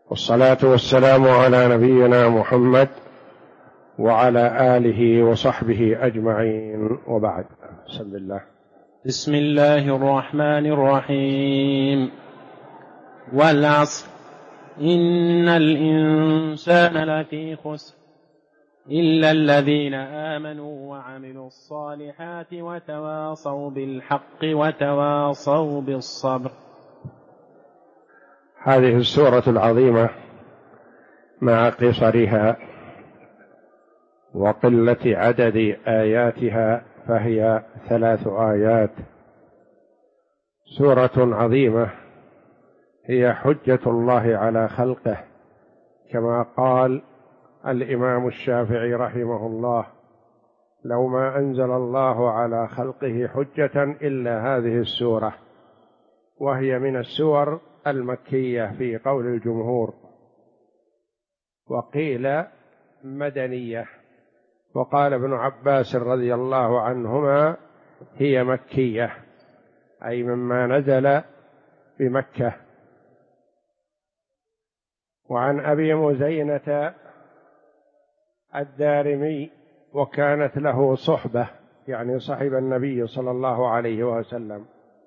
والصلاة والسلام على نبينا محمد وعلى آله وصحبه أجمعين، وبعد. بسم الله. بسم الله الرحمن الرحيم. والعصر إن الإنسان لفي خسر إلا الذين آمنوا وعملوا الصالحات وتواصوا بالحق وتواصوا بالصبر. هذه السورة العظيمة مع قصرها وقلة عدد آياتها فهي 3 آيات، سورة عظيمة هي حجة الله على خلقه، كما قال الإمام الشافعي رحمه الله: لو ما أنزل الله على خلقه حجة إلا هذه السورة، وهي من السور المكية في قول الجمهور، وقيل مدنية، وقال ابن عباس رضي الله عنهما: هي مكية، أي مما نزل بمكة. وعن أبي مزينة الدارمي، وكانت له صحبة، يعني صحب النبي صلى الله عليه وسلم،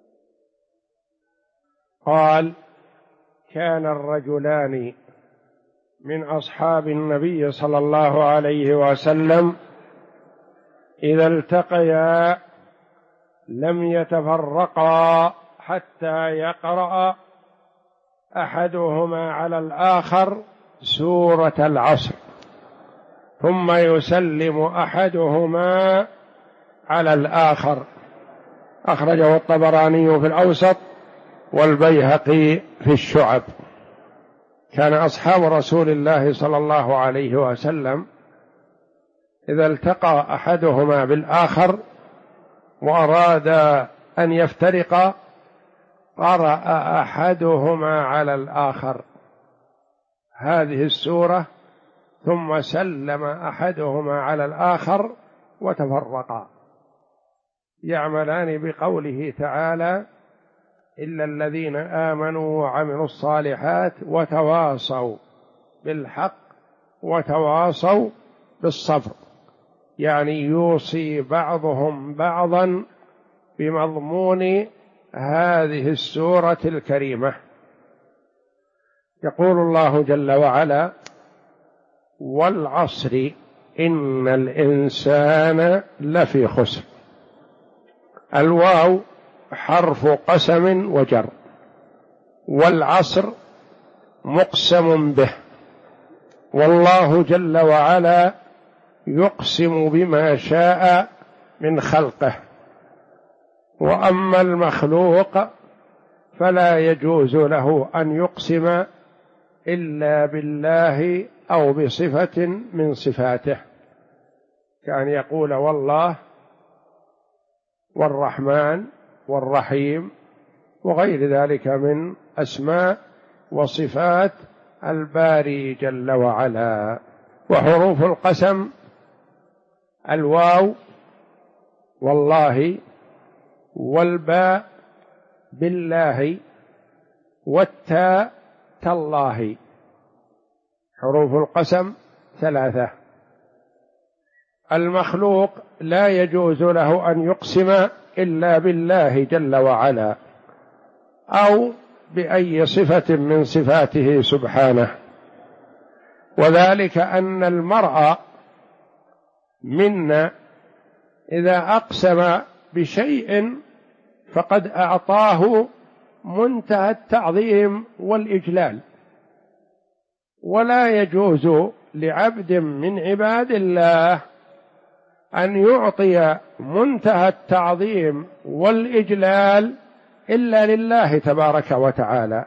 قال: كان الرجلان من أصحاب النبي صلى الله عليه وسلم إذا التقيا لم يتفرقا حتى يقرأ أحدهما على الآخر سورة العصر، ثم يسلم أحدهما على الآخر. أخرجه الطبراني في الأوسط والبيهقي في الشعب. كان أصحاب رسول الله صلى الله عليه وسلم إذا التقى أحدهما بالآخر وأراد أن يفترقا قرأ أحدهما على الآخر هذه السورة، ثم سلم أحدهما على الآخر وتفرقا، يعملان بقوله تعالى: إلا الذين آمنوا وعملوا الصالحات وتواصوا بالحق وتواصوا بالصبر، يعني يوصي بعضهم بعضا بمضمون هذه السورة الكريمة. يقول الله جل وعلا: والعصر إن الإنسان لفي خسر. الواو حرف قسم وجر، والعصر مقسم به، والله جل وعلا يقسم بما شاء من خلقه، وأما المخلوق فلا يجوز له أن يقسم إلا بالله أو بصفة من صفاته، كأن يقول والله والرحمن والرحيم وغير ذلك من أسماء وصفات الباري جل وعلا. وحروف القسم: الواو والله، والباء بالله، والتاء تالله. حروف القسم 3. المخلوق لا يجوز له أن يقسم إلا بالله جل وعلا أو بأي صفة من صفاته سبحانه، وذلك أن المرء منا إذا أقسم بشيء فقد أعطاه منتهى التعظيم والإجلال، ولا يجوز لعبد من عباد الله أن يعطي منتهى التعظيم والإجلال إلا لله تبارك وتعالى.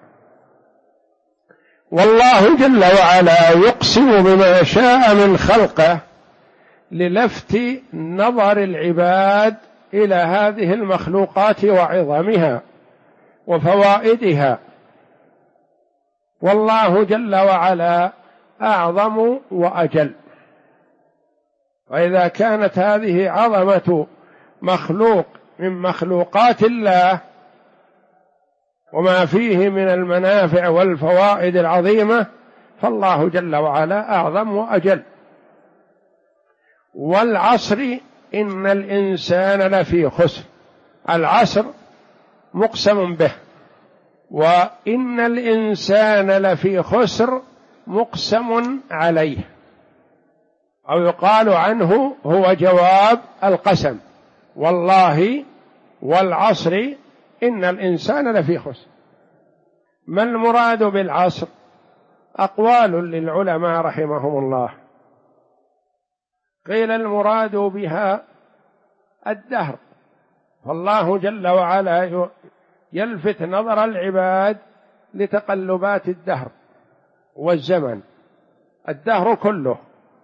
والله جل وعلا يقسم بما شاء من خلقه للفت نظر العباد إلى هذه المخلوقات وعظمها وفوائدها، والله جل وعلا أعظم وأجل. وإذا كانت هذه عظمة مخلوق من مخلوقات الله وما فيه من المنافع والفوائد العظيمة، فالله جل وعلا أعظم وأجل. والعصر إن الإنسان لفي خسر، العصر مقسم به، وإن الإنسان لفي خسر مقسم عليه، أو يقال عنه هو جواب القسم، والله والعصر إن الإنسان لفي خسر. ما المراد بالعصر؟ أقوال للعلماء رحمهم الله. قيل المراد بها الدهر، فالله جل وعلا يلفت نظر العباد لتقلبات الدهر والزمن، الدهر كله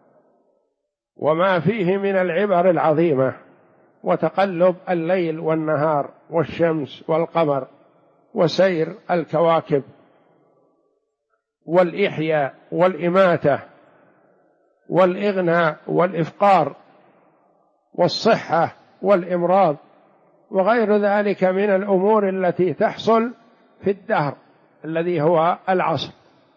وما فيه من العبر العظيمة، وتقلب الليل والنهار والشمس والقمر وسير الكواكب والإحياء والإماتة والإغناء والإفقار والصحة والإمراض وغير ذلك من الأمور التي تحصل في الدهر الذي هو العصر.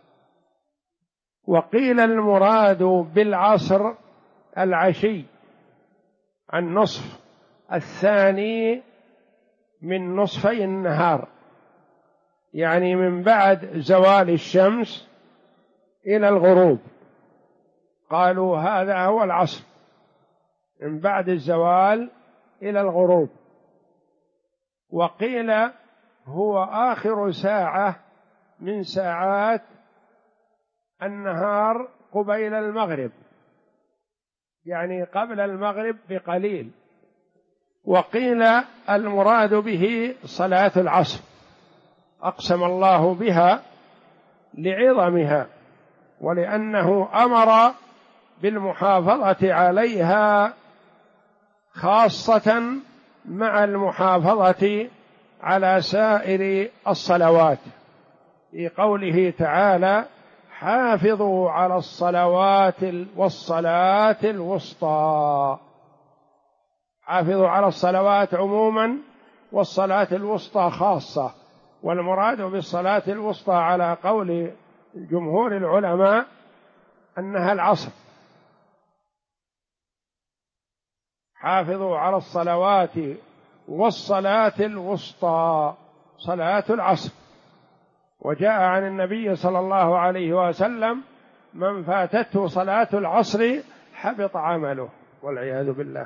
وقيل المراد بالعصر العشي، النصف الثاني من نصفي النهار، يعني من بعد زوال الشمس إلى الغروب، قالوا هذا هو العصر، من بعد الزوال إلى الغروب. وقيل هو آخر ساعة من ساعات النهار قبيل المغرب، يعني قبل المغرب بقليل. وقيل المراد به صلاة العصر، أقسم الله بها لعظمها، ولأنه أمر بالمحافظة عليها خاصة مع المحافظة على سائر الصلوات، في قوله تعالى: حافظوا على الصلوات والصلاة الوسطى. حافظوا على الصلوات عموما والصلاة الوسطى خاصة، والمراد بالصلاة الوسطى على قول جمهور العلماء أنها العصر. حافظوا على الصلوات والصلاة الوسطى، صلاة العصر. وجاء عن النبي صلى الله عليه وسلم: من فاتته صلاة العصر حبط عمله، والعياذ بالله.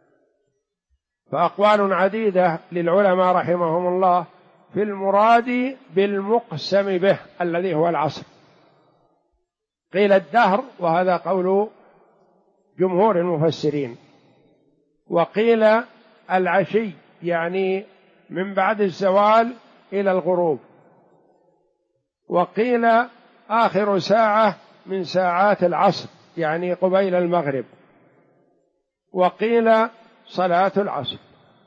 فأقوال عديدة للعلماء رحمهم الله في المراد بالمقسم به الذي هو العصر. قيل الدهر، وهذا قول جمهور المفسرين. وقيل العشي، يعني من بعد الزوال إلى الغروب. وقيل آخر ساعة من ساعات العصر، يعني قبيل المغرب. وقيل صلاة العصر.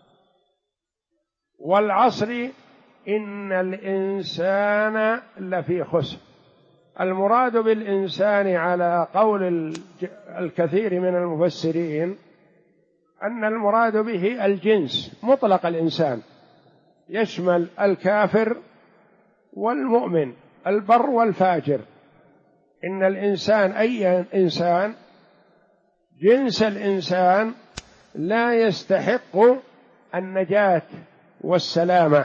والعصر إن الإنسان لفي خسر. المراد بالإنسان على قول الكثير من المفسرين أن المراد به الجنس مطلق الإنسان، يشمل الكافر والمؤمن، البر والفاجر. إن الإنسان أي إنسان، جنس الإنسان لا يستحق النجاة والسلامة.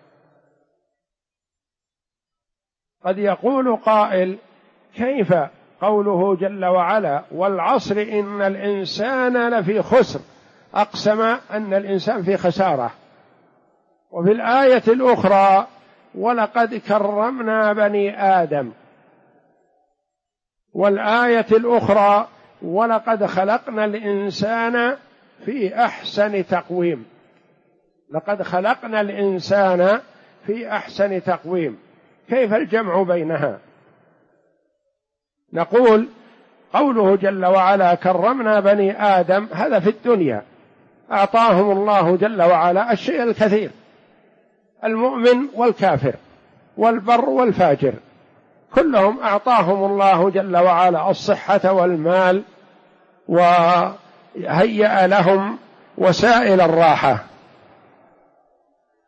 قد يقول قائل: كيف قوله جل وعلا والعصر إن الإنسان لفي خسر، أقسم أن الإنسان في خسارة، وفي الآية الأخرى ولقد كرمنا بني آدم، والآية الأخرى ولقد خلقنا الإنسان في أحسن تقويم. لقد خلقنا الإنسان في أحسن تقويم، كيف الجمع بينها؟ نقول قوله جل وعلا كرمنا بني آدم، هذا في الدنيا، أعطاهم الله جل وعلا الشيء الكثير، المؤمن والكافر والبر والفاجر، كلهم أعطاهم الله جل وعلا الصحة والمال، وهيأ لهم وسائل الراحة.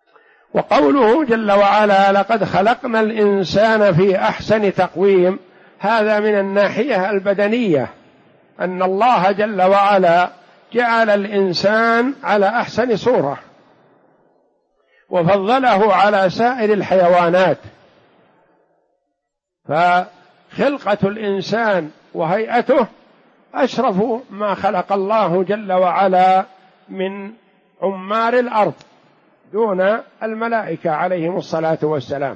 وقوله جل وعلا لقد خلقنا الإنسان في أحسن تقويم، هذا من الناحية البدنية، أن الله جل وعلا جعل الإنسان على أحسن صورة وفضله على سائر الحيوانات، فخلقة الإنسان وهيئته أشرف ما خلق الله جل وعلا من عمار الأرض دون الملائكة عليهم الصلاة والسلام.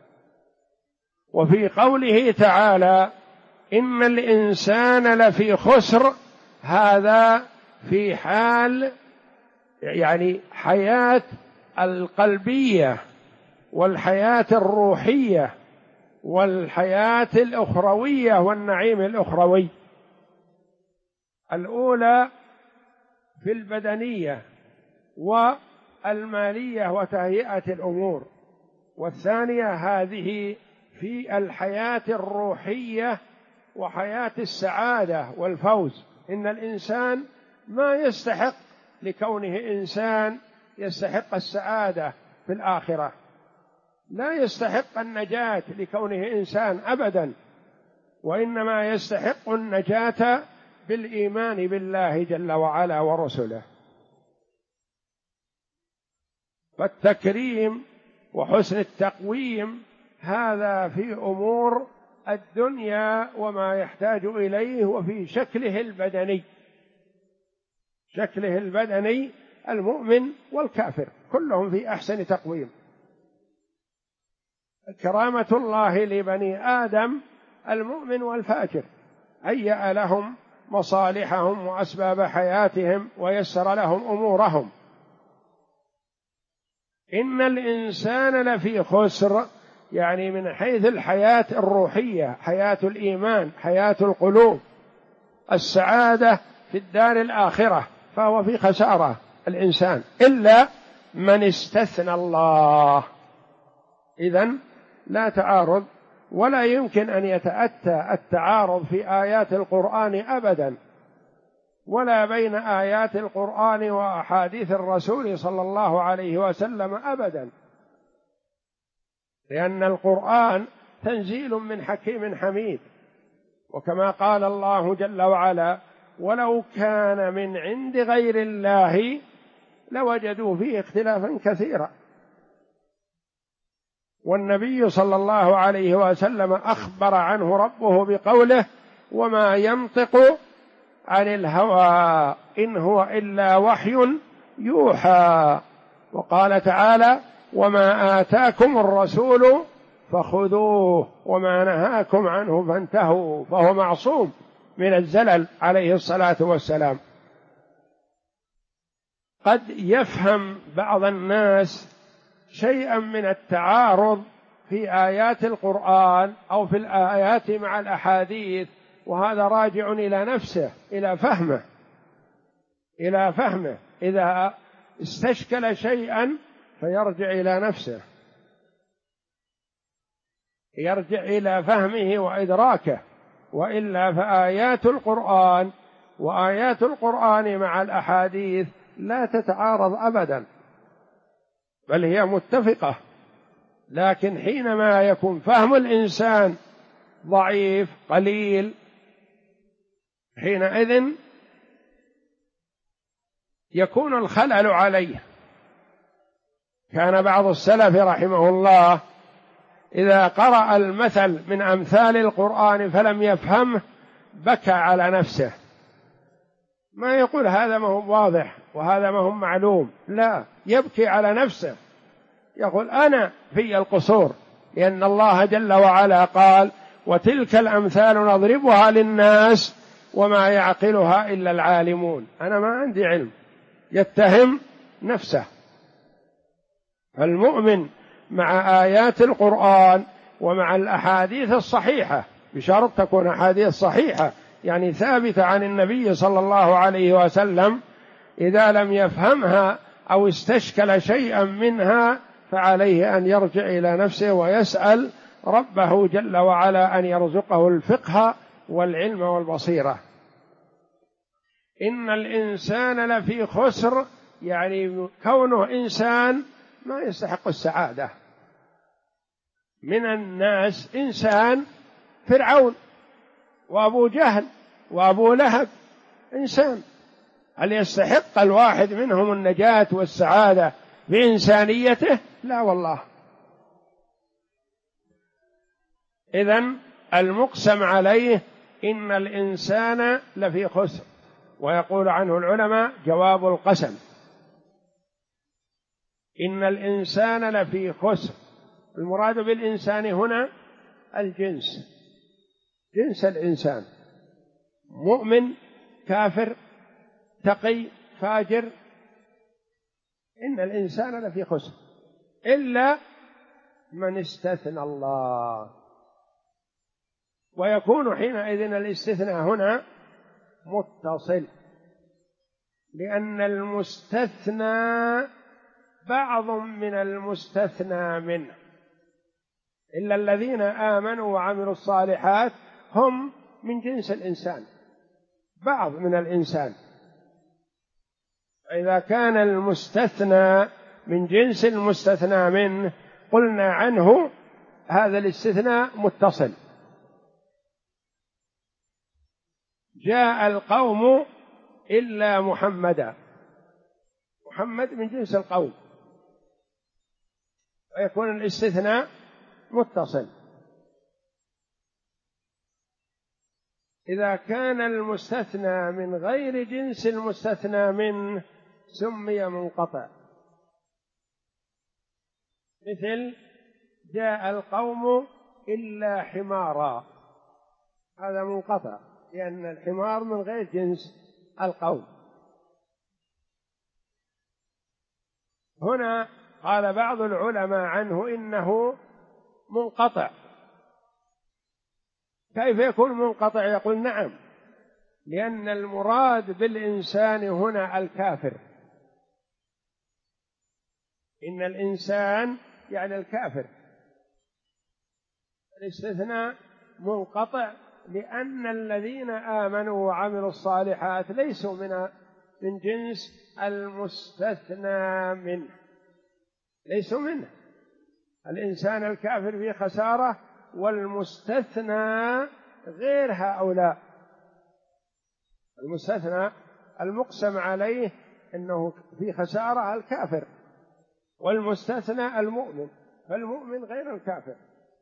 وفي قوله تعالى إن الإنسان لفي خسر، هذا في حال يعني حياة القلبية والحياة الروحية والحياة الأخروية والنعيم الأخروي. الأولى في البدنية والمالية وتهيئة الأمور، والثانية هذه في الحياة الروحية وحياة السعادة والفوز. إن الإنسان ما يستحق لكونه إنسان يستحق السعادة في الآخرة، لا يستحق النجاة لكونه إنسان أبدا، وإنما يستحق النجاة بالإيمان بالله جل وعلا ورسله. فالتكريم وحسن التقويم هذا في أمور الدنيا وما يحتاج إليه، وفي شكله البدني، شكله البدني المؤمن والكافر كلهم في أحسن تقويم. كرامة الله لبني آدم المؤمن والفاجر، هيأ لهم مصالحهم وأسباب حياتهم ويسر لهم أمورهم. إن الإنسان لفي خسر، يعني من حيث الحياة الروحية، حياة الإيمان، حياة القلوب، السعادة في الدار الآخرة، فهو في خسارة الإنسان إلا من استثنى الله. إذن لا تعارض، ولا يمكن أن يتأتى التعارض في آيات القرآن أبدا، ولا بين آيات القرآن وأحاديث الرسول صلى الله عليه وسلم أبدا، لأن القرآن تنزيل من حكيم حميد. وكما قال الله جل وعلا ولو كان من عند غير الله لوجدوا فيه اختلافا كثيرا. والنبي صلى الله عليه وسلم أخبر عنه ربه بقوله وما ينطق عن الهوى إن هو إلا وحي يوحى. وقال تعالى وما آتاكم الرسول فخذوه وما نهاكم عنه فانتهوا، فهو معصوم من الزلل عليه الصلاة والسلام. قد يفهم بعض الناس شيئا من التعارض في آيات القرآن أو في الآيات مع الأحاديث، وهذا راجع إلى نفسه، إلى فهمه. إذا استشكل شيئا فيرجع إلى نفسه، يرجع إلى فهمه وإدراكه، وإلا فآيات القرآن وآيات القرآن مع الأحاديث لا تتعارض أبدا، بل هي متفقة. لكن حينما يكون فهم الإنسان ضعيف قليل، حينئذ يكون الخلل عليه. كان بعض السلف رحمه الله إذا قرأ المثل من أمثال القرآن فلم يفهمه بكى على نفسه، ما يقول هذا ما هو واضح وهذا ما هو معلوم، لا، يبكي على نفسه، يقول أنا في القصور، لأن الله جل وعلا قال وتلك الأمثال نضربها للناس وما يعقلها إلا العالمون. أنا ما عندي علم، يتهم نفسه. المؤمن مع آيات القرآن ومع الأحاديث الصحيحة، بشرط تكون أحاديث صحيحة يعني ثابتة عن النبي صلى الله عليه وسلم، إذا لم يفهمها أو استشكل شيئا منها فعليه أن يرجع إلى نفسه ويسأل ربه جل وعلا أن يرزقه الفقه والعلم والبصيرة. إن الإنسان لفي خسر، يعني كونه إنسان ما يستحق السعادة. من الناس إنسان فرعون وأبو جهل وأبو لهب إنسان. هل يستحق الواحد منهم النجاة والسعادة بإنسانيته؟ لا والله. إذن المقسم عليه إن الإنسان لفي خسر، ويقول عنه العلماء جواب القسم، إن الإنسان لفي خسر. المراد بالإنسان هنا الجنس، جنس الإنسان، مؤمن كافر تقي فاجر، إن الإنسان لفي خسر إلا من استثنى الله. ويكون حينئذ الاستثناء هنا متصل، لأن المستثنى بعض من المستثنى منه، إلا الذين آمنوا وعملوا الصالحات هم من جنس الإنسان، بعض من الإنسان. إذا كان المستثنى من جنس المستثنى منه قلنا عنه هذا الاستثناء متصل. جاء القوم إلا محمدا، محمد من جنس القوم، ويكون الاستثناء متصل. إذا كان المستثنى من غير جنس المستثنى منه سمي منقطع، مثل جاء القوم إلا حمارا، هذا منقطع لأن الحمار من غير جنس القوم. هنا قال بعض العلماء عنه إنه منقطع. كيف يكون منقطع؟ يقول نعم، لأن المراد بالإنسان هنا الكافر، إن الإنسان يعني الكافر. الاستثناء منقطع لأن الذين آمنوا وعملوا الصالحات ليسوا من جنس المستثنى منه، ليسوا منه. الإنسان الكافر في خسارة، والمستثنى غير هؤلاء. المستثنى المقسم عليه أنه في خسارة الكافر، والمستثنى المؤمن، فالمؤمن غير الكافر.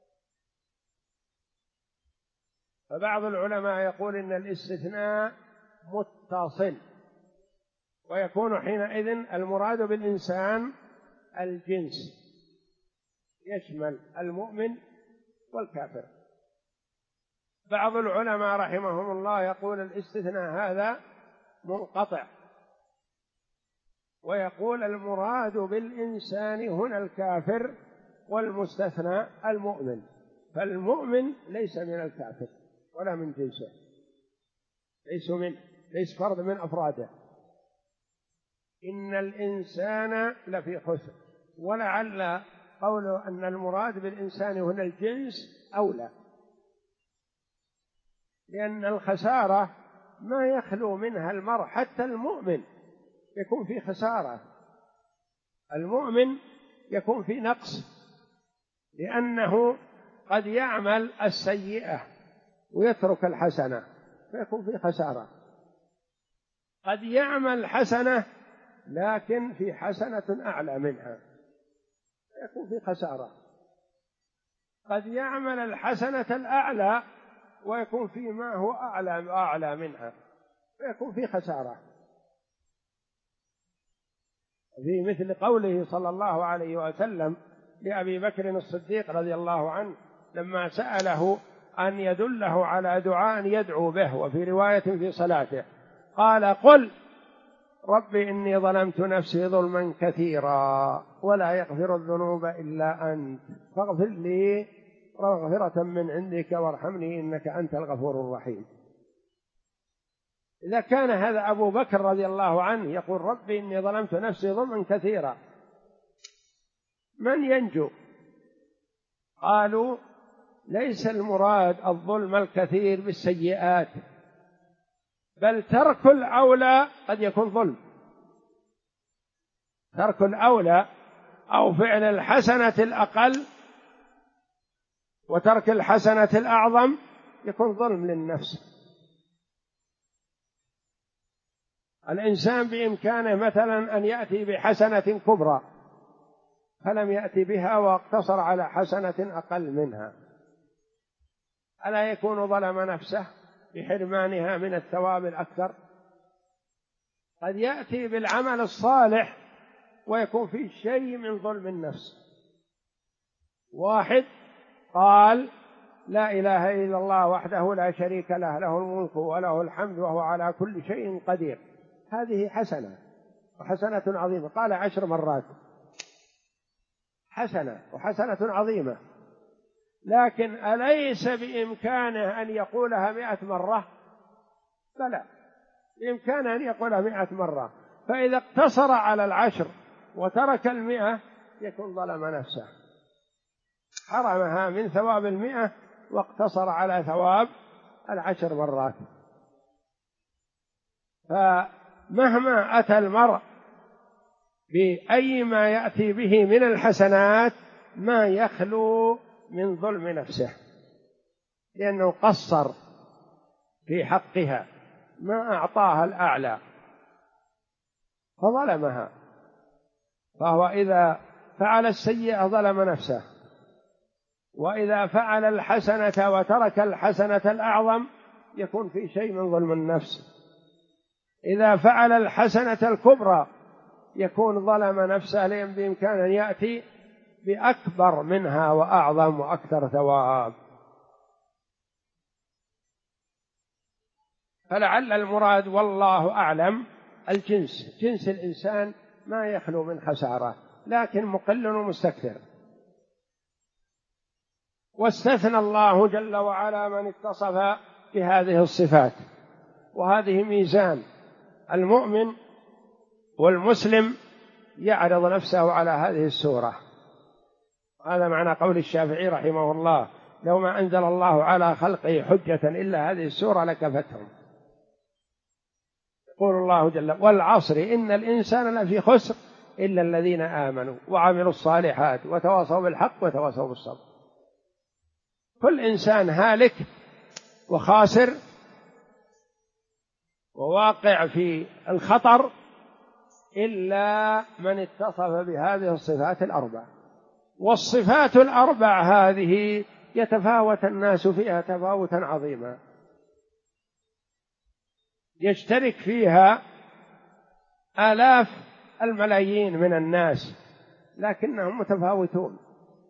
فبعض العلماء يقول إن الاستثناء متصل، ويكون حينئذ المراد بالإنسان الجنس، يشمل المؤمن والكافر. بعض العلماء رحمهم الله يقول الاستثناء هذا منقطع، ويقول المراد بالإنسان هنا الكافر، والمستثنى المؤمن، فالمؤمن ليس من الكافر ولا من جنسه، ليس فرد من أفراده. إن الإنسان لفي خسر، ولعل قوله أن المراد بالإنسان هنا الجنس أولى، لأن الخسارة ما يخلو منها المرء، حتى المؤمن يكون في خسارة، المؤمن يكون في نقص، لأنه قد يعمل السيئة ويترك الحسنة فيكون في خسارة، قد يعمل حسنة لكن في حسنة أعلى منها فيكون في خسارة، قد يعمل الحسنة الأعلى ويكون فيما هو أعلى منها فيكون في خسارة. في مثل قوله صلى الله عليه وسلم لأبي بكر الصديق رضي الله عنه لما سأله أن يدله على دعاء يدعو به، وفي رواية في صلاته قال قل رب إني ظلمت نفسي ظلما كثيرا ولا يغفر الذنوب إلا أنت فاغفر لي مغفرة من عندك وارحمني إنك أنت الغفور الرحيم. إذا كان هذا أبو بكر رضي الله عنه يقول رب إني ظلمت نفسي ظلما كثيرا، من ينجو؟ قالوا ليس المراد الظلم الكثير بالسيئات، بل ترك الأولى قد يكون ظلم، ترك الأولى أو فعل الحسنة الأقل وترك الحسنة الأعظم يكون ظلم للنفس. الإنسان بإمكانه مثلا أن يأتي بحسنة كبرى فلم يأتي بها واقتصر على حسنة أقل منها، ألا يكون ظلم نفسه بحرمانها من الثواب الأكثر؟ قد يأتي بالعمل الصالح ويكون فيه شيء من ظلم النفس. واحد قال لا إله إلا الله وحده لا شريك له، له الملك وله الحمد وهو على كل شيء قدير، هذه حسنة وحسنة عظيمة، قال 10 مرات حسنة وحسنة عظيمة، لكن أليس بإمكانه أن يقولها 100 مرة؟ بلى، بإمكانه أن يقولها 100 مرة، فإذا اقتصر على 10 وترك 100 يكون ظلم نفسه، حرمها من ثواب 100 واقتصر على ثواب 10 مرات. فمهما أتى المرء بأي ما يأتي به من الحسنات ما يخلو من ظلم نفسه، لأنه قصر في حقها، ما أعطاها الأعلى فظلمها. فهو إذا فعل السيئة ظلم نفسه، وإذا فعل الحسنة وترك الحسنة الأعظم يكون في شيء من ظلم النفس. إذا فعل الحسنة الكبرى يكون ظلم نفسه، لأن بإمكانه أن يأتي بأكبر منها وأعظم وأكثر ثواب. فلعل المراد والله أعلم الجنس، جنس الإنسان ما يخلو من خسارة، لكن مقل ومستكثر. واستثنى الله جل وعلا من اتصف بهذه الصفات، وهذه ميزان المؤمن والمسلم يعرض نفسه على هذه السورة. هذا معنى قول الشافعي رحمه الله: لو ما أنزل الله على خلقه حجة إلا هذه السورة لكفتهم. يقول الله جل: والعصر إن الإنسان لفي خسر إلا الذين آمنوا وعملوا الصالحات وتواصوا بالحق وتواصوا بالصبر. كل إنسان هالك وخاسر وواقع في الخطر إلا من اتصف بهذه الصفات الأربع. والصفات الأربع هذه يتفاوت الناس فيها تفاوتا عظيما، يشترك فيها آلاف الملايين من الناس، لكنهم متفاوتون.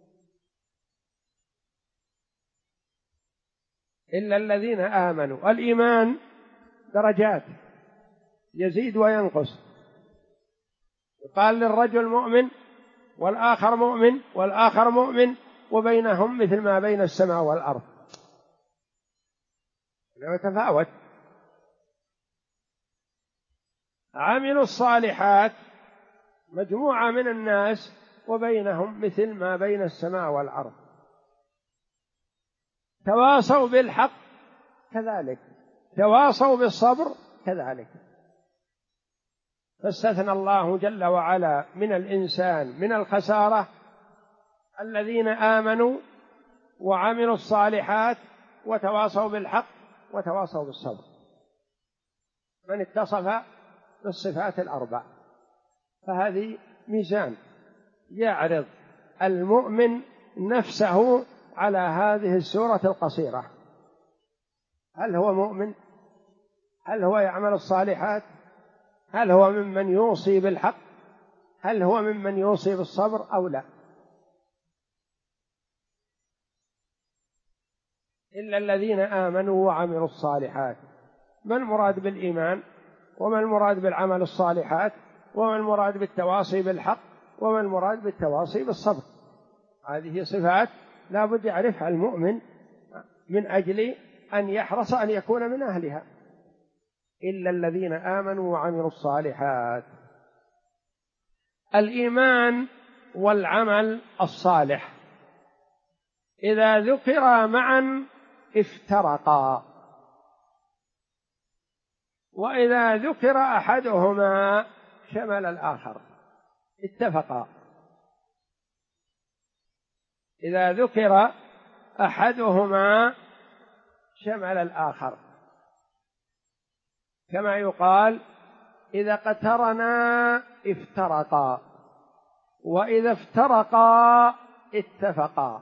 إلا الذين آمنوا. الإيمان درجات يزيد وينقص، يقال للرجل مؤمن والآخر مؤمن والآخر مؤمن، وبينهم مثل ما بين السماء والأرض، يتفاوت. عملوا الصالحات مجموعة من الناس وبينهم مثل ما بين السماء والأرض. تواصوا بالحق كذلك، تواصوا بالصبر كذلك. فاستثنى الله جل وعلا من الإنسان من الخسارة الذين آمنوا وعملوا الصالحات وتواصوا بالحق وتواصوا بالصبر، من اتصف بالصفات الأربع. فهذه ميزان يعرض المؤمن نفسه على هذه السورة القصيرة. هل هو مؤمن؟ هل هو يعمل الصالحات؟ هل هو ممن يوصي بالحق؟ هل هو ممن يوصي بالصبر أو لا؟ إلا الذين آمنوا وعملوا الصالحات. ما المراد بالإيمان؟ وما المراد بالعمل الصالحات؟ وما المراد بالتواصي بالحق؟ وما المراد بالتواصي بالصبر؟ هذه صفات لا بد يعرفها المؤمن من أجل أن يحرص أن يكون من أهلها. إلا الذين آمنوا وعملوا الصالحات. الإيمان والعمل الصالح إذا ذكرا معا افترقا، وإذا ذكر أحدهما شمل الآخر، اتفقا. إذا ذكر أحدهما شمل الآخر، كما يقال إذا اقترنا افترقا وإذا افترقا اتفقا.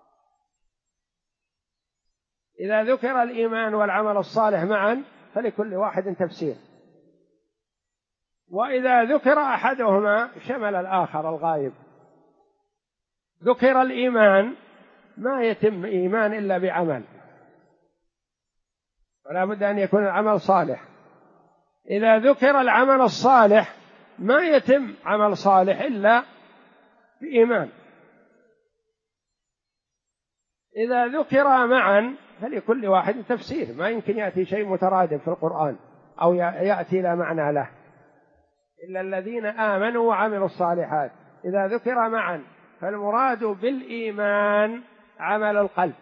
إذا ذكر الإيمان والعمل الصالح معا فلكل واحد تفسير، وإذا ذكر أحدهما شمل الآخر الغايب. ذكر الإيمان، ما يتم إيمان إلا بعمل، ولا بد أن يكون العمل صالح. إذا ذكر العمل الصالح ما يتم عمل صالح إلا بإيمان. إذا ذكر معا فلكل واحد تفسير، ما يمكن يأتي شيء مترادف في القرآن أو يأتي لا معنى له، إلا الذين آمنوا وعملوا الصالحات. إذا ذكر معا فالمراد بالإيمان عمل القلب،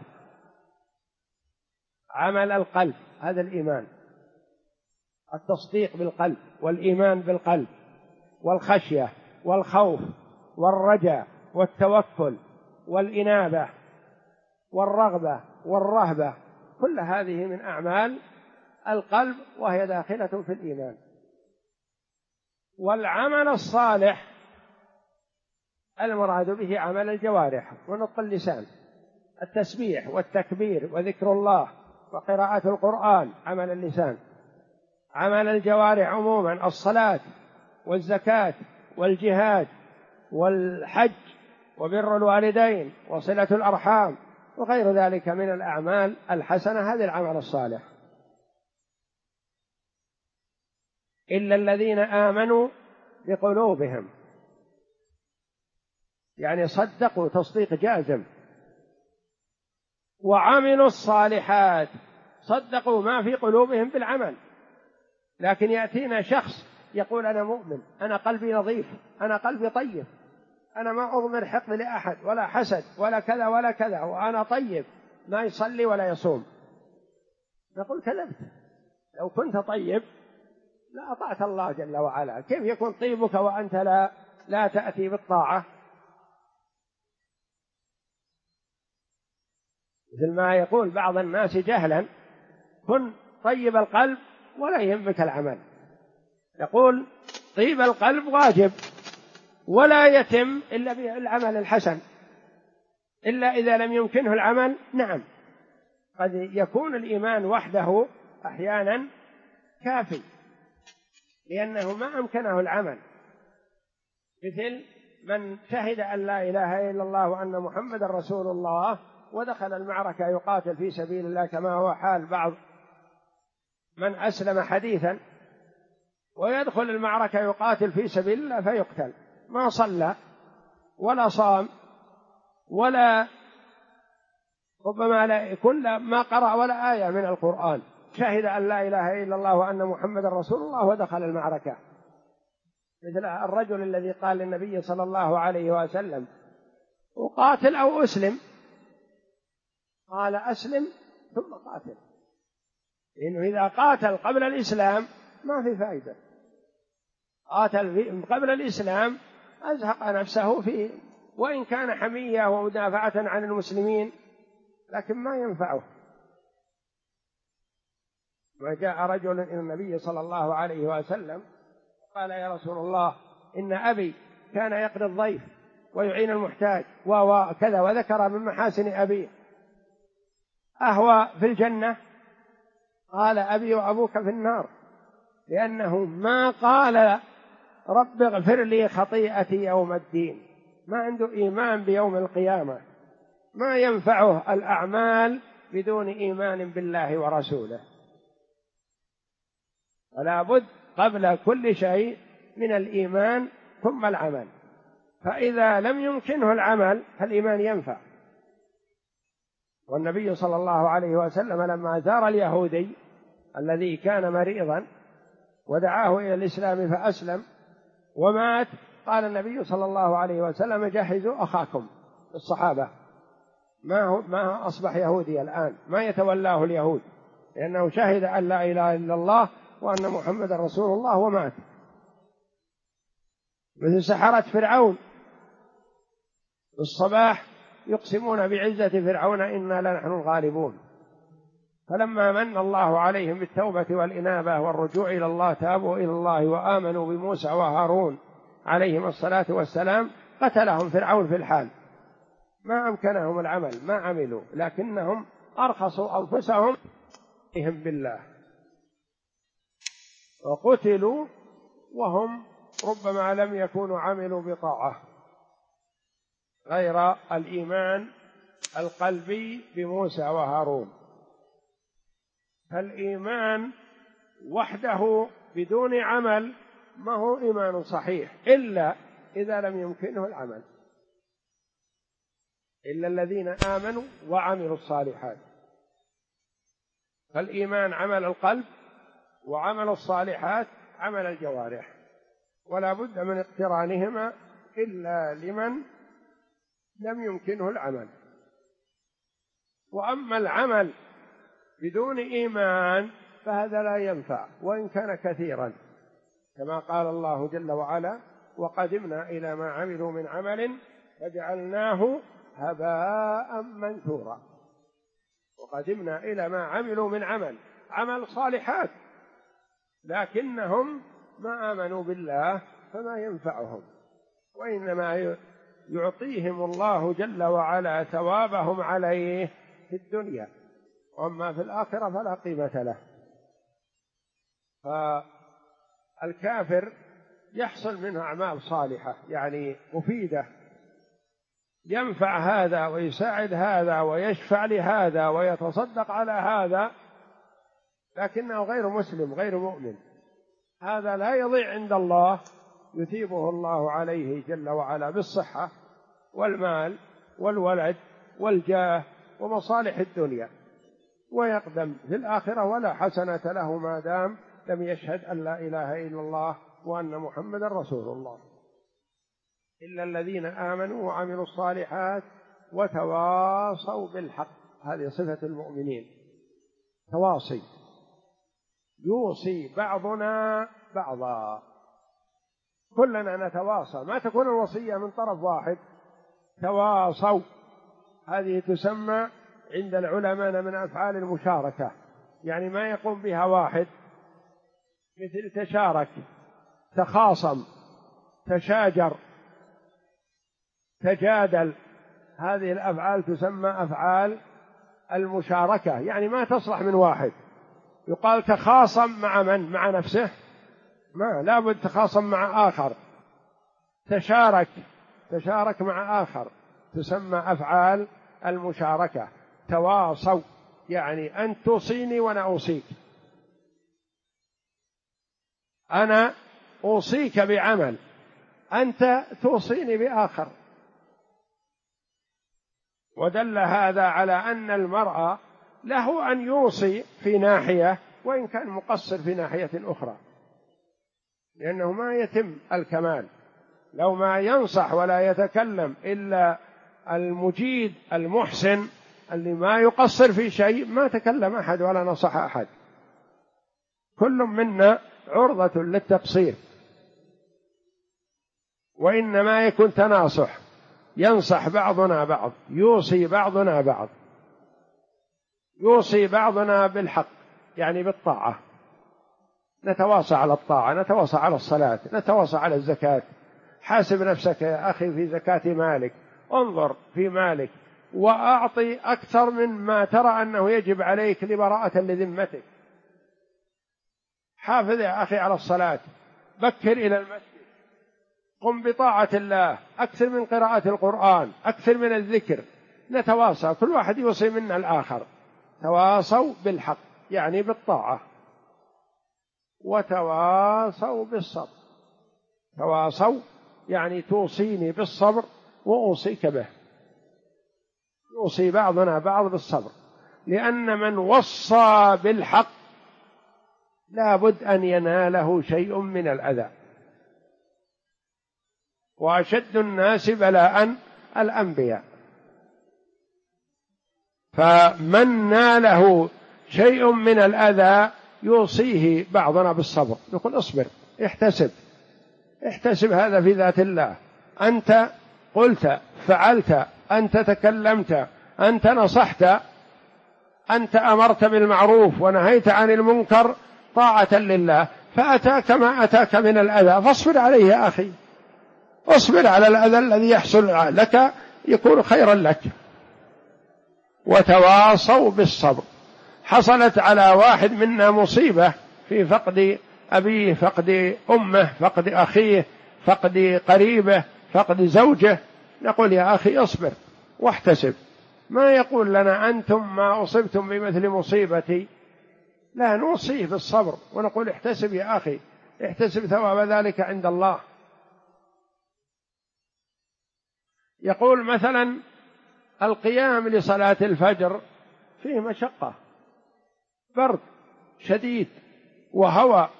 عمل القلب هذا الإيمان، التصديق بالقلب والإيمان بالقلب والخشية والخوف والرجاء والتوكل والإنابة والرغبة والرهبة، كل هذه من أعمال القلب وهي داخلة في الإيمان. والعمل الصالح المراد به عمل الجوارح ونطق اللسان، التسبيح والتكبير وذكر الله وقراءة القرآن عمل اللسان. عمل الجوارح عموما الصلاة والزكاة والجهاد والحج وبر الوالدين وصلة الأرحام وغير ذلك من الأعمال الحسنة، هذا العمل الصالح. إلا الذين آمنوا بقلوبهم، يعني صدقوا تصديق جازم، وعملوا الصالحات، صدقوا ما في قلوبهم بالعمل. لكن يأتينا شخص يقول أنا مؤمن، أنا قلبي نظيف، أنا قلبي طيب، أنا ما أضمر حقد لأحد ولا حسد ولا كذا ولا كذا، وأنا طيب، ما يصلي ولا يصوم. نقول كذبت، لو كنت طيب لا أطعت الله جل وعلا. كيف يكون طيبك وأنت لا تأتي بالطاعة؟ مثل ما يقول بعض الناس جهلا كن طيب القلب ولا يهمك العمل. يقول طيب القلب واجب ولا يتم إلا بالعمل الحسن، إلا إذا لم يمكنه العمل. نعم، قد يكون الإيمان وحده أحيانا كافي لأنه ما أمكنه العمل، مثل من شهد أن لا إله إلا الله وأن محمد رسول الله ودخل المعركة يقاتل في سبيل الله، كما هو حال بعض من أسلم حديثا ويدخل المعركة يقاتل في سبيل الله فيقتل، ما صلى ولا صام ولا ربما لا كل ما قرأ ولا آية من القرآن، شهد أن لا إله إلا الله وأن محمد رسول الله ودخل المعركة. مثل الرجل الذي قال للنبي صلى الله عليه وسلم أقاتل أو أسلم؟ قال أسلم ثم قاتل، لأنه إذا قاتل قبل الإسلام ما في فائدة. قاتل قبل الإسلام أزهق نفسه فيه، وإن كان حمية ومدافعة عن المسلمين لكن ما ينفعه. وجاء رجل إلى النبي صلى الله عليه وسلم قال يا رسول الله إن أبي كان يقري الضيف ويعين المحتاج وكذا، وذكر من محاسن أبيه، أهو في الجنة؟ قال أبي وأبوك في النار، لأنه ما قال رب اغفر لي خطيئتي يوم الدين، ما عنده إيمان بيوم القيامة، ما ينفعه الأعمال بدون إيمان بالله ورسوله. ولا بد قبل كل شيء من الإيمان ثم العمل، فإذا لم يمكنه العمل فالإيمان ينفع. والنبي صلى الله عليه وسلم لما زار اليهودي الذي كان مريضا ودعاه إلى الإسلام فأسلم ومات، قال النبي صلى الله عليه وسلم جهزوا أخاكم. الصحابة ما أصبح يهودي الآن، ما يتولاه اليهود، لأنه شهد أن لا إله إلا الله وأن محمد رسول الله ومات. مثل سحرة فرعون الصباح يقسمون بعزة فرعون إنا لنحن الغالبون، فلما من الله عليهم بالتوبة والإنابة والرجوع إلى الله تابوا إلى الله وآمنوا بموسى وهارون عليهم الصلاة والسلام قتلهم فرعون في الحال، ما أمكنهم العمل، ما عملوا، لكنهم أرخصوا أنفسهم بالله وقتلوا وهم ربما لم يكونوا عملوا بطاعة غير الإيمان القلبي بموسى وهارون. فالإيمان وحده بدون عمل ما هو إيمان صحيح إلا إذا لم يمكنه العمل، إلا الذين آمنوا وعملوا الصالحات. فالإيمان عمل القلب، وعمل الصالحات عمل الجوارح، ولا بد من اقترانهما إلا لمن لم يمكنه العمل. وأما العمل بدون إيمان فهذا لا ينفع وإن كان كثيرا، كما قال الله جل وعلا: وقدمنا إلى ما عملوا من عمل فجعلناه هباء منثورا. وقدمنا إلى ما عملوا من عمل صالحات، لكنهم ما آمنوا بالله فما ينفعهم، وإنما يعطيهم الله جل وعلا ثوابهم عليه في الدنيا، وأما في الآخرة فلا قيمة له. فالكافر يحصل منه أعمال صالحة يعني مفيدة، ينفع هذا ويساعد هذا ويشفع لهذا ويتصدق على هذا، لكنه غير مسلم غير مؤمن، هذا لا يضيع عند الله، يثيبه الله عليه جل وعلا بالصحة والمال والولد والجاه ومصالح الدنيا، ويقدم في الآخرة ولا حسنة له ما دام لم يشهد أن لا إله إلا الله وأن محمدا رسول الله. إلا الذين آمنوا وعملوا الصالحات وتواصوا بالحق، هذه صفة المؤمنين، تواصي، يوصي بعضنا بعضا، كلنا نتواصى، ما تكون الوصية من طرف واحد، تواصوا، هذه تسمى عند العلماء من أفعال المشاركة، يعني ما يقوم بها واحد، مثل تشارك، تخاصم، تشاجر، تجادل، هذه الأفعال تسمى أفعال المشاركة، يعني ما تصلح من واحد. يقال تخاصم مع من؟ مع نفسه؟ ما لابد تخاصم مع آخر. تشارك مع آخر، تسمى أفعال المشاركة. تواصوا يعني أنت توصيني وأنا أوصيك، أنا أوصيك بعمل، أنت توصيني بآخر. ودل هذا على أن المرء له أن يوصي في ناحية وإن كان مقصر في ناحية أخرى، لأنه ما يتم الكمال. لو ما ينصح ولا يتكلم إلا المجيد المحسن اللي ما يقصر في شيء، ما تكلم أحد ولا نصح أحد. كل منا عرضة للتقصير، وإنما يكون تناصح، ينصح بعضنا بعض، يوصي بعضنا بعض، يوصي بعضنا بالحق يعني بالطاعة، نتواصى على الطاعة، نتواصى على الصلاة، نتواصى على الزكاة. حاسب نفسك يا أخي في زكاة مالك، انظر في مالك وأعطي أكثر من ما ترى أنه يجب عليك لبراءة لذمتك. حافظ يا أخي على الصلاة، بكر إلى المسجد، قم بطاعة الله، أكثر من قراءة القرآن، أكثر من الذكر. نتواصى، كل واحد يوصي منا الآخر. تواصوا بالحق يعني بالطاعة، وتواصوا بالصبر. تواصوا يعني توصيني بالصبر وأوصيك به، يوصي بعضنا بعض بالصبر، لأن من وصى بالحق لا بد أن يناله شيء من الأذى. وأشد الناس بلاء الأنبياء، فمن ناله شيء من الأذى يوصيه بعضنا بالصبر، يقول اصبر، احتسب هذا في ذات الله، أنت قلت، فعلت، أنت تكلمت، أنت نصحت، أنت أمرت بالمعروف ونهيت عن المنكر طاعة لله، فأتاك ما أتاك من الأذى فاصبر عليه يا أخي، اصبر على الأذى الذي يحصل لك يكون خيرا لك. وتواصوا بالصبر. حصلت على واحد منا مصيبة في فقد أبيه، فقد أمه، فقد أخيه، فقد قريبه، فقد زوجه، نقول يا أخي اصبر واحتسب. ما يقول لنا أنتم ما أصبتم بمثل مصيبتي، لا، نوصيه بالصبر ونقول احتسب يا أخي، احتسب ثواب ذلك عند الله. يقول مثلا القيام لصلاة الفجر فيه مشقة، برد شديد وهواء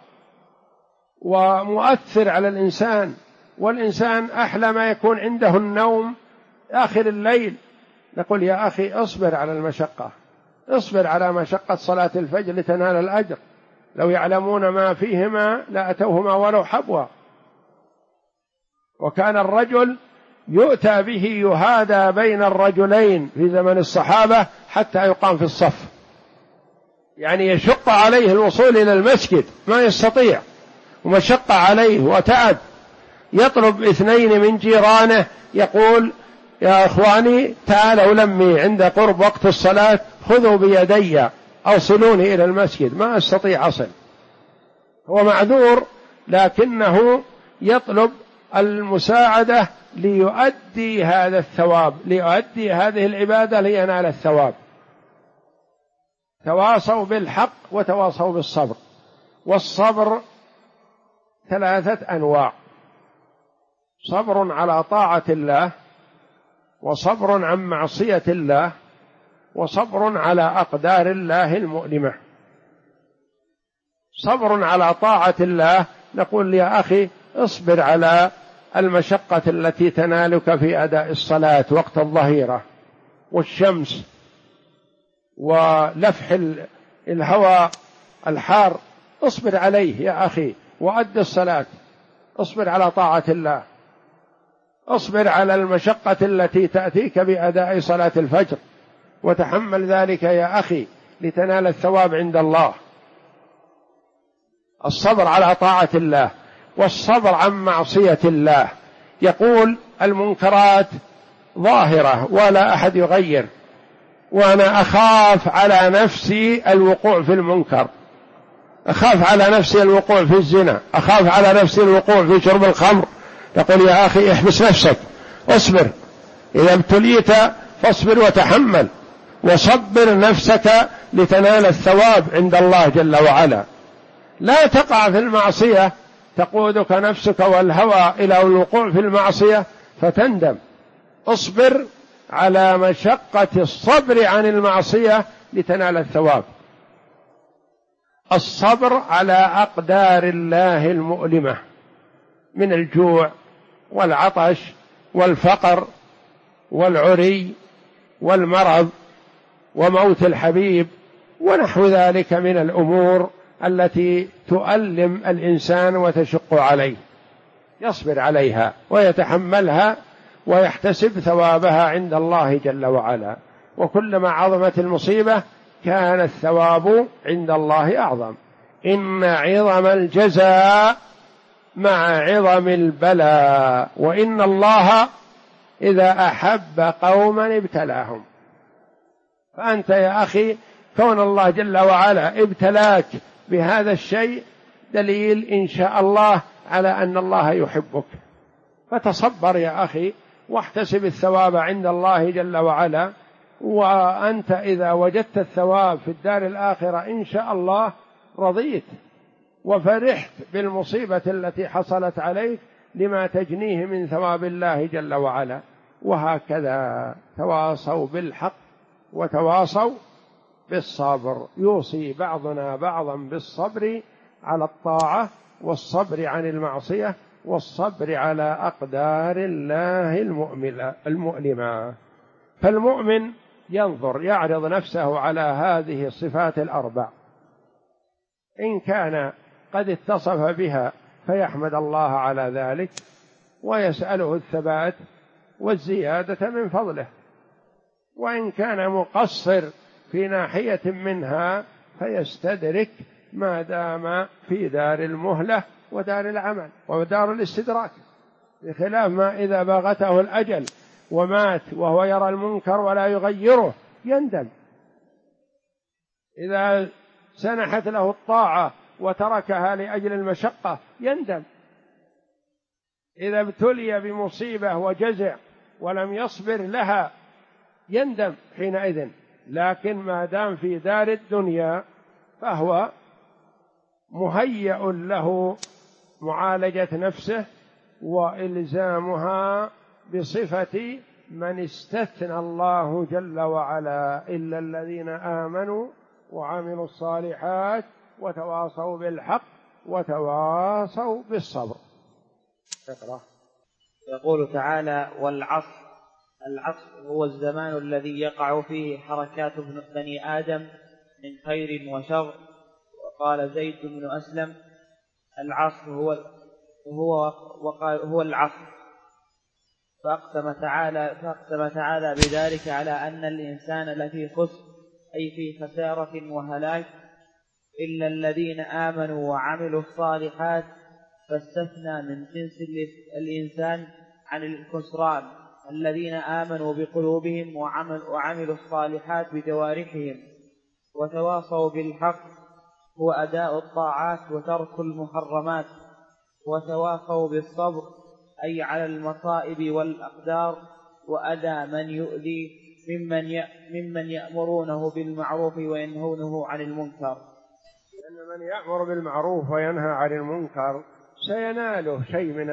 ومؤثر على الإنسان، والإنسان أحلى ما يكون عنده النوم آخر الليل. نقول يا أخي اصبر على المشقة، اصبر على مشقة صلاة الفجر لتنال الأجر، لو يعلمون ما فيهما لأتوهما ولو حبوا. وكان الرجل يؤتى به يهادى بين الرجلين في زمن الصحابة حتى يقام في الصف، يعني يشق عليه الوصول إلى المسجد ما يستطيع، ومشق عليه وتعب، يطلب اثنين من جيرانه يقول يا إخواني تعالوا لمي عند قرب وقت الصلاة خذوا بيدي أوصلوني إلى المسجد، ما أستطيع أصل. هو معذور لكنه يطلب المساعدة ليؤدي هذا الثواب، ليؤدي هذه العبادة لينال الثواب. تواصوا بالحق وتواصوا بالصبر. والصبر 3 أنواع: صبر على طاعة الله، وصبر عن معصية الله، وصبر على أقدار الله المؤلمة. صبر على طاعة الله نقول يا أخي اصبر على المشقة التي تنالك في أداء الصلاة وقت الظهيرة والشمس ولفح الهواء الحار، اصبر عليه يا أخي وأد الصلاة، اصبر على طاعة الله. اصبر على المشقة التي تأتيك بأداء صلاة الفجر، وتحمل ذلك يا أخي لتنال الثواب عند الله. الصبر على طاعة الله والصبر عن معصية الله. يقول المنكرات ظاهرة ولا أحد يغير، وأنا أخاف على نفسي الوقوع في المنكر، أخاف على نفسي الوقوع في الزنا، أخاف على نفسي الوقوع في شرب الخمر. يقول يا أخي احبس نفسك، اصبر، إذا ابتليت فاصبر وتحمل، وصبر نفسك لتنال الثواب عند الله جل وعلا. لا تقع في المعصية تقودك نفسك والهوى إلى الوقوع في المعصية فتندم. اصبر على مشقة الصبر عن المعصية لتنال الثواب. الصبر على أقدار الله المؤلمة من الجوع والعطش والفقر والعري والمرض وموت الحبيب ونحو ذلك من الأمور التي تؤلم الإنسان وتشق عليه، يصبر عليها ويتحملها ويحتسب ثوابها عند الله جل وعلا. وكلما عظمت المصيبة كان الثواب عند الله أعظم. إن عظم الجزاء مع عظم البلاء، وإن الله إذا أحب قوما ابتلاهم. فأنت يا أخي كون الله جل وعلا ابتلاك بهذا الشيء دليل إن شاء الله على أن الله يحبك، فتصبر يا أخي واحتسب الثواب عند الله جل وعلا. وأنت إذا وجدت الثواب في الدار الآخرة إن شاء الله رضيت وفرحت بالمصيبة التي حصلت عليك لما تجنيه من ثواب الله جل وعلا. وهكذا تواصوا بالحق وتواصوا بالصبر. يوصي بعضنا بعضا بالصبر على الطاعة والصبر عن المعصية والصبر على أقدار الله المؤلمة. فالمؤمن ينظر يعرض نفسه على هذه الصفات الأربع، إن كان قد اتصف بها فيحمد الله على ذلك ويسأله الثبات والزيادة من فضله، وإن كان مقصر في ناحية منها فيستدرك ما دام في دار المهلة ودار العمل ودار الاستدراك، بخلاف ما إذا باغته الأجل ومات وهو يرى المنكر ولا يغيره يندم. إذا سنحت له الطاعة وتركها لأجل المشقة يندم. إذا ابتلي بمصيبة وجزع ولم يصبر لها يندم حينئذ. لكن ما دام في دار الدنيا فهو مهيأ له معالجة نفسه وإلزامها بصفة من استثنى الله جل وعلا: إلا الذين آمنوا وعملوا الصالحات وتواصوا بالحق وتواصوا بالصبر. اقرأ. يقول تعالى: والعصر. العصر هو الزمان الذي يقع فيه حركات بني آدم من خير وشر. وقال زيد بن أسلم: العصر هو العصر. فأقسم تعالى بذلك على أن الإنسان لفي خسر، أي في خسارة وهلاك، إلا الذين آمنوا وعملوا الصالحات، فاستثنى من جنس الإنسان عن الخسران الذين آمنوا بقلوبهم وعملوا الصالحات بجوارحهم وتواصوا بالحق، هو أداء الطاعات وترك المحرمات، وتواصوا بالصبر أي على المصائب والأقدار، وأدى من يؤذي ممن يأمرونه بالمعروف وينهونه عن المنكر. لأن من يأمر بالمعروف وينهى عن المنكر سيناله شيء من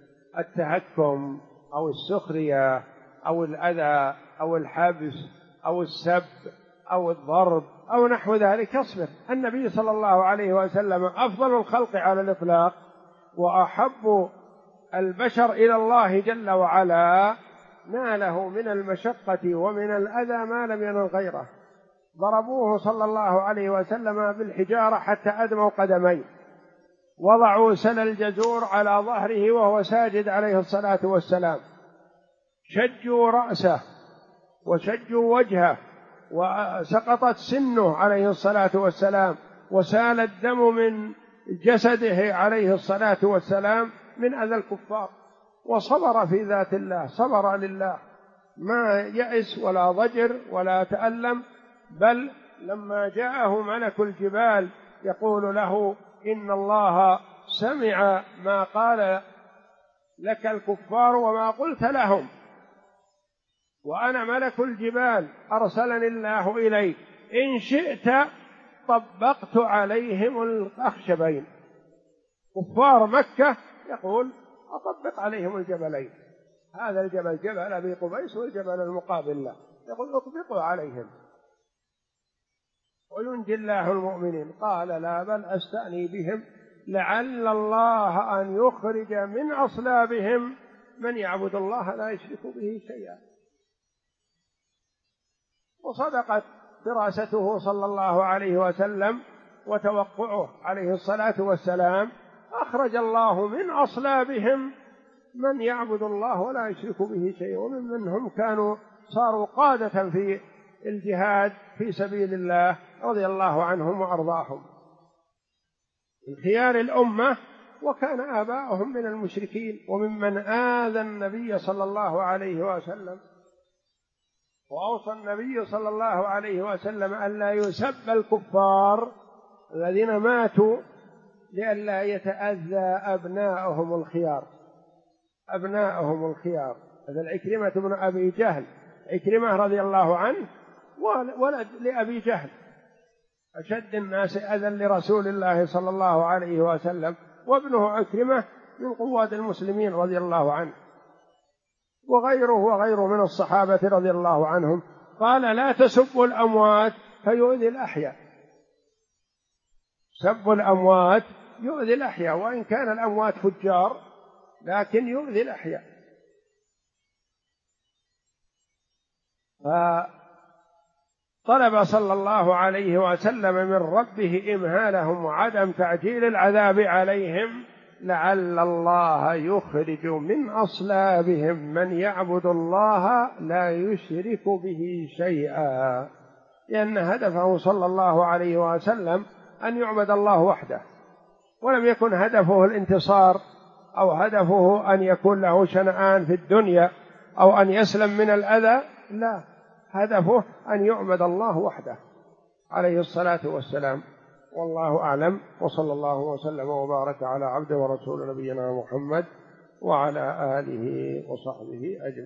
التهكم أو السخرية أو الأذى أو الحبس أو السب أو الضرب أو نحو ذلك، يصبر. النبي صلى الله عليه وسلم أفضل الخلق على الإطلاق وأحب البشر إلى الله جل وعلا، ناله من المشقة ومن الأذى ما لم ينل غيره. ضربوه صلى الله عليه وسلم بالحجارة حتى أدموا قدميه، وضعوا سل الجزور على ظهره وهو ساجد عليه الصلاة والسلام، شجوا رأسه وشجوا وجهه، وسقطت سنه عليه الصلاة والسلام، وسال الدم من جسده عليه الصلاة والسلام من أذى الكفار، وصبر في ذات الله، صبر لله، ما يأس ولا ضجر ولا تألم. بل لما جاءه ملك الجبال يقول له: إن الله سمع ما قال لك الكفار وما قلت لهم، وأنا ملك الجبال أرسلني الله إليك، إن شئت طبقت عليهم الأخشبين. كفار مكة يقول: أطبق عليهم الجبلين، هذا الجبل جبل أبي قبيس والجبل المقابل له، يقول: أطبقوا عليهم وينجي الله المؤمنين. قال: لا، بل أستأني بهم لعل الله أن يخرج من أصلابهم من يعبد الله لا يشرك به شيئا. وصدقت فراسته صلى الله عليه وسلم وتوقعه عليه الصلاة والسلام، أخرج الله من أصلابهم من يعبد الله ولا يشرك به شيئا، ومنهم كانوا صاروا قادة في الجهاد في سبيل الله رضي الله عنهم وأرضاهم، من خيار الأمة، وكان آباؤهم من المشركين وممن آذى النبي صلى الله عليه وسلم. وأوصى النبي صلى الله عليه وسلم أن لا يسب الكفار الذين ماتوا لئلا يتأذى أبناءهم الخيار. أبناءهم الخيار مثل عكرمة بن أبي جهل، عكرمة رضي الله عنه ولد لأبي جهل، أشد الناس أذى لرسول الله صلى الله عليه وسلم، وابنه عكرمة من قواد المسلمين رضي الله عنه، وغيره من الصحابة رضي الله عنهم. قال: لا تسبوا الأموات فيؤذي الأحياء. سب الأموات يؤذي الأحياء، وإن كان الأموات فجار لكن يؤذي الأحياء. فطلب صلى الله عليه وسلم من ربه إمهالهم وعدم تعجيل العذاب عليهم لعل الله يخرج من أصلابهم من يعبد الله لا يشرك به شيئا. لأن هدفه صلى الله عليه وسلم أن يعبد الله وحده، ولم يكن هدفه الانتصار أو هدفه أن يكون له شنآن في الدنيا أو أن يسلم من الأذى، لا، هدفه أن يعبد الله وحده عليه الصلاة والسلام. والله أعلم، وصلى الله وسلم وبارك على عبده ورسول نبينا محمد وعلى آله وصحبه أجمعين.